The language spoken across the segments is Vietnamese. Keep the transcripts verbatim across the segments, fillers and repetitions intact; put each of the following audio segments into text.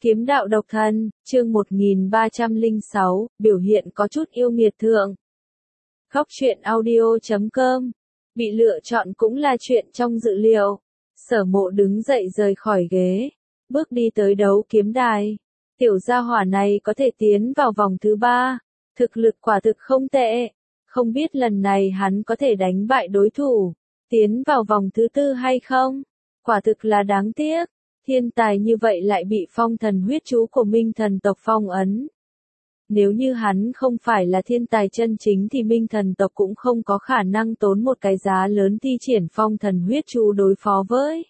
Kiếm đạo độc thân, chương một nghìn ba trăm lẻ sáu, biểu hiện có chút yêu nghiệt thượng. Góc truyện audio chấm com. Bị lựa chọn cũng là chuyện trong dự liệu. Sở Mộ đứng dậy rời khỏi ghế, bước đi tới đấu kiếm đài. Tiểu gia hỏa này có thể tiến vào vòng thứ ba, thực lực quả thực không tệ. Không biết lần này hắn có thể đánh bại đối thủ, tiến vào vòng thứ tư hay không? Quả thực là đáng tiếc. Thiên tài như vậy lại bị phong thần huyết chú của Minh thần tộc phong ấn. Nếu như hắn không phải là thiên tài chân chính thì Minh thần tộc cũng không có khả năng tốn một cái giá lớn thi triển phong thần huyết chú đối phó với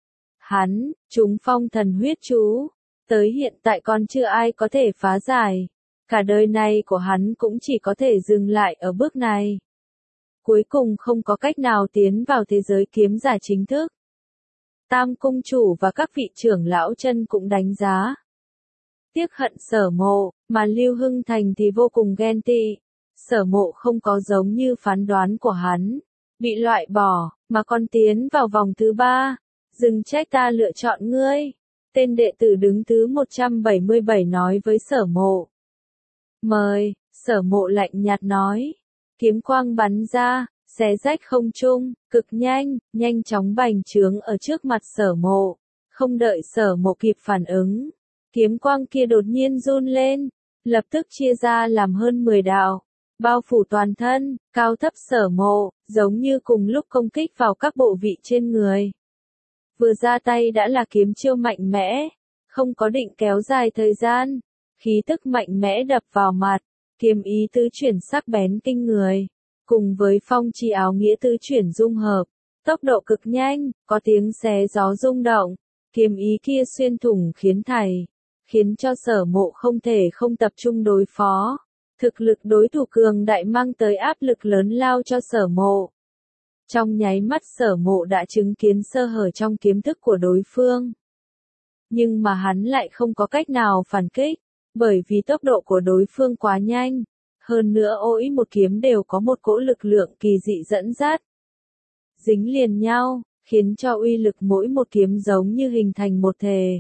hắn. Chúng phong thần huyết chú, tới hiện tại còn chưa ai có thể phá giải. Cả đời này của hắn cũng chỉ có thể dừng lại ở bước này. Cuối cùng không có cách nào tiến vào thế giới kiếm giả chính thức. Tam cung chủ và các vị trưởng lão chân cũng đánh giá. Tiếc hận Sở Mộ, mà Lưu Hưng Thành thì vô cùng ghen tị. Sở Mộ không có giống như phán đoán của hắn, bị loại bỏ, mà còn tiến vào vòng thứ ba. Đừng trách ta lựa chọn ngươi. Tên đệ tử đứng thứ một trăm bảy mươi bảy nói với Sở Mộ. Mời, Sở Mộ lạnh nhạt nói. Kiếm quang bắn ra, xé rách không trung, cực nhanh, nhanh chóng bành trướng ở trước mặt Sở Mộ. Không đợi Sở Mộ kịp phản ứng, kiếm quang kia đột nhiên run lên, lập tức chia ra làm hơn mười đạo, bao phủ toàn thân, cao thấp Sở Mộ, giống như cùng lúc công kích vào các bộ vị trên người. Vừa ra tay đã là kiếm chiêu mạnh mẽ, không có định kéo dài thời gian, khí tức mạnh mẽ đập vào mặt, kiếm ý tứ chuyển sắc bén kinh người. Cùng với phong chi áo nghĩa tứ chuyển dung hợp, tốc độ cực nhanh, có tiếng xé gió rung động, kiếm ý kia xuyên thủng khiến thảy, khiến cho Sở Mộ không thể không tập trung đối phó. Thực lực đối thủ cường đại mang tới áp lực lớn lao cho Sở Mộ. Trong nháy mắt Sở Mộ đã chứng kiến sơ hở trong kiếm thức của đối phương. Nhưng mà hắn lại không có cách nào phản kích, bởi vì tốc độ của đối phương quá nhanh. Hơn nữa mỗi một kiếm đều có một cỗ lực lượng kỳ dị dẫn dắt. Dính liền nhau, khiến cho uy lực mỗi một kiếm giống như hình thành một thể.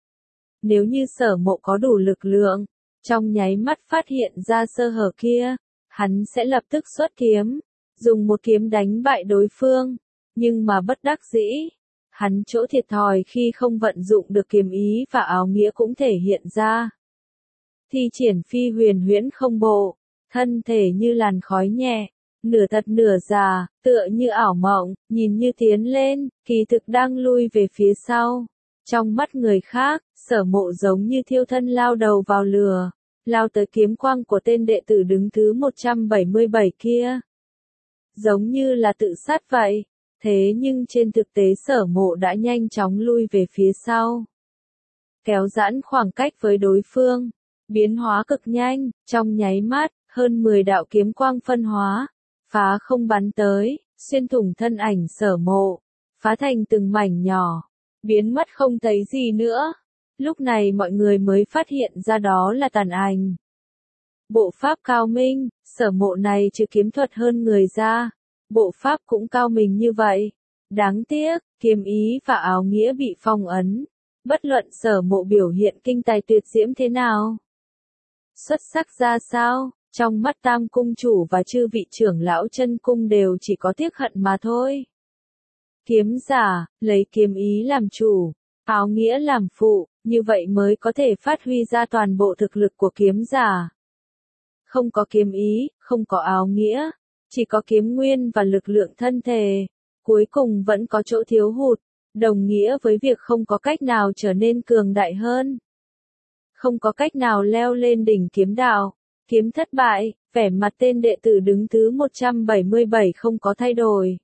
Nếu như Sở Mộ có đủ lực lượng, trong nháy mắt phát hiện ra sơ hở kia, hắn sẽ lập tức xuất kiếm, dùng một kiếm đánh bại đối phương. Nhưng mà bất đắc dĩ, hắn chỗ thiệt thòi khi không vận dụng được kiếm ý và áo nghĩa cũng thể hiện ra. Thi triển phi huyền huyễn không bộ. Thân thể như làn khói nhẹ, nửa thật nửa giả, tựa như ảo mộng, nhìn như tiến lên, kỳ thực đang lui về phía sau. Trong mắt người khác, Sở Mộ giống như thiêu thân lao đầu vào lửa, lao tới kiếm quang của tên đệ tử đứng thứ một trăm bảy mươi bảy kia. Giống như là tự sát vậy, thế nhưng trên thực tế Sở Mộ đã nhanh chóng lui về phía sau. Kéo giãn khoảng cách với đối phương, biến hóa cực nhanh, trong nháy mắt. Hơn mười đạo kiếm quang phân hóa, phá không bắn tới, xuyên thủng thân ảnh Sở Mộ, phá thành từng mảnh nhỏ, biến mất không thấy gì nữa. Lúc này mọi người mới phát hiện ra đó là tàn ảnh. Bộ pháp cao minh, Sở Mộ này trừ kiếm thuật hơn người ra, bộ pháp cũng cao minh như vậy. Đáng tiếc, kiếm ý và áo nghĩa bị phong ấn. Bất luận Sở Mộ biểu hiện kinh tài tuyệt diễm thế nào, xuất sắc ra sao, trong mắt Tam cung chủ và chư vị trưởng lão chân cung đều chỉ có tiếc hận mà thôi. Kiếm giả, lấy kiếm ý làm chủ, áo nghĩa làm phụ, như vậy mới có thể phát huy ra toàn bộ thực lực của kiếm giả. Không có kiếm ý, không có áo nghĩa, chỉ có kiếm nguyên và lực lượng thân thể, cuối cùng vẫn có chỗ thiếu hụt, đồng nghĩa với việc không có cách nào trở nên cường đại hơn. Không có cách nào leo lên đỉnh kiếm đạo. Kiếm thất bại, vẻ mặt tên đệ tử đứng thứ một trăm bảy mươi bảy không có thay đổi.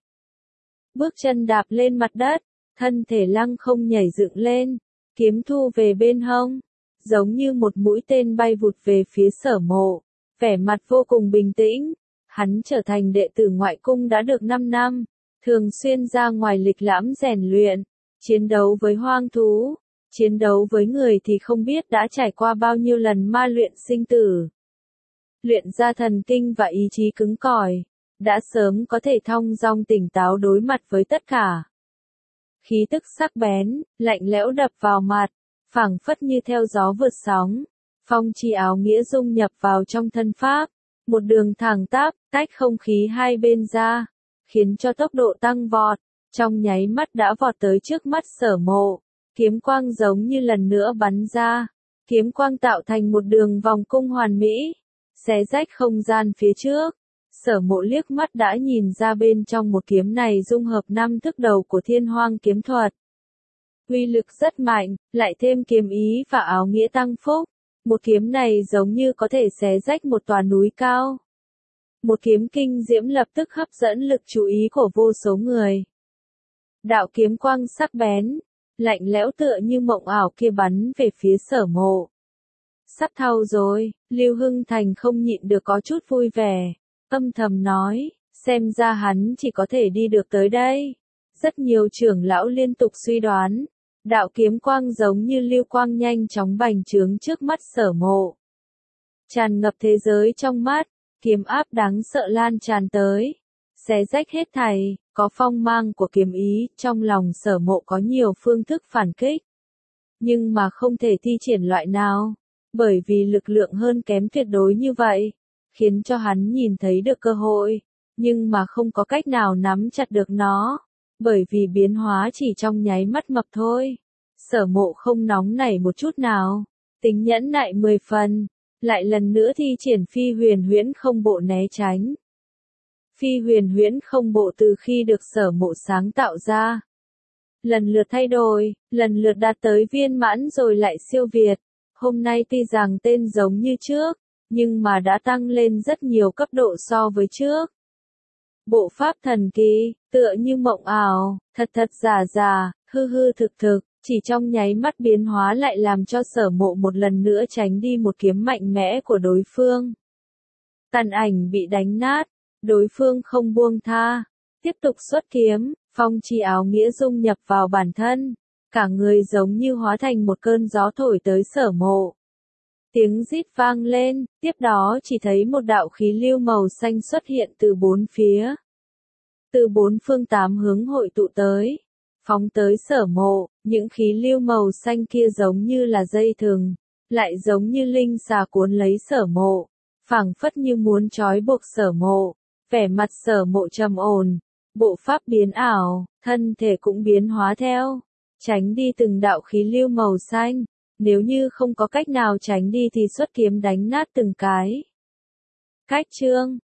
Bước chân đạp lên mặt đất, thân thể lăng không nhảy dựng lên, kiếm thu về bên hông, giống như một mũi tên bay vụt về phía Sở Mộ, vẻ mặt vô cùng bình tĩnh. Hắn trở thành đệ tử ngoại cung đã được năm năm, thường xuyên ra ngoài lịch lãm rèn luyện, chiến đấu với hoang thú, chiến đấu với người thì không biết đã trải qua bao nhiêu lần ma luyện sinh tử. Luyện ra thần kinh và ý chí cứng cỏi, đã sớm có thể thong dong tỉnh táo đối mặt với tất cả. Khí tức sắc bén, lạnh lẽo đập vào mặt, phảng phất như theo gió vượt sóng. Phong chi áo nghĩa dung nhập vào trong thân pháp, một đường thẳng tắp, tách không khí hai bên ra, khiến cho tốc độ tăng vọt, trong nháy mắt đã vọt tới trước mắt Sở Mộ, kiếm quang giống như lần nữa bắn ra, kiếm quang tạo thành một đường vòng cung hoàn mỹ, xé rách không gian phía trước. Sở Mộ liếc mắt đã nhìn ra bên trong một kiếm này dung hợp năm thức đầu của Thiên Hoang kiếm thuật. Uy lực rất mạnh, lại thêm kiếm ý và áo nghĩa tăng phúc. Một kiếm này giống như có thể xé rách một tòa núi cao. Một kiếm kinh diễm lập tức hấp dẫn lực chú ý của vô số người. Đạo kiếm quang sắc bén, lạnh lẽo tựa như mộng ảo kia bắn về phía Sở Mộ. Sắp thau rồi, Lưu Hưng Thành không nhịn được có chút vui vẻ, âm thầm nói, xem ra hắn chỉ có thể đi được tới đây. Rất nhiều trưởng lão liên tục suy đoán. Đạo kiếm quang giống như lưu quang nhanh chóng bành trướng trước mắt Sở Mộ. Tràn ngập thế giới trong mắt, kiếm áp đáng sợ lan tràn tới. Xé rách hết thảy, có phong mang của kiếm ý, trong lòng Sở Mộ có nhiều phương thức phản kích. Nhưng mà không thể thi triển loại nào, bởi vì lực lượng hơn kém tuyệt đối như vậy, khiến cho hắn nhìn thấy được cơ hội, nhưng mà không có cách nào nắm chặt được nó. Bởi vì biến hóa chỉ trong nháy mắt mập thôi. Sở Mộ không nóng nảy một chút nào, tính nhẫn nại mười phần, lại lần nữa thi triển phi huyền huyễn không bộ né tránh. Phi huyền huyễn không bộ từ khi được Sở Mộ sáng tạo ra, lần lượt thay đổi, lần lượt đạt tới viên mãn rồi lại siêu việt. Hôm nay tuy rằng tên giống như trước, nhưng mà đã tăng lên rất nhiều cấp độ so với trước. Bộ pháp thần kỳ, tựa như mộng ảo, thật thật giả giả, hư hư thực thực, chỉ trong nháy mắt biến hóa lại làm cho Sở Mộ một lần nữa tránh đi một kiếm mạnh mẽ của đối phương. Tàn ảnh bị đánh nát, đối phương không buông tha, tiếp tục xuất kiếm, phong chi áo nghĩa dung nhập vào bản thân, cả người giống như hóa thành một cơn gió thổi tới Sở Mộ. Tiếng rít vang lên, tiếp đó chỉ thấy một đạo khí lưu màu xanh xuất hiện từ bốn phía. Từ bốn phương tám hướng hội tụ tới, phóng tới Sở Mộ, những khí lưu màu xanh kia giống như là dây thừng, lại giống như linh xà cuốn lấy Sở Mộ, phảng phất như muốn trói buộc Sở Mộ. Vẻ mặt Sở Mộ trầm ổn, bộ pháp biến ảo, thân thể cũng biến hóa theo, tránh đi từng đạo khí lưu màu xanh. Nếu như không có cách nào tránh đi thì xuất kiếm đánh nát từng cái. Cách chương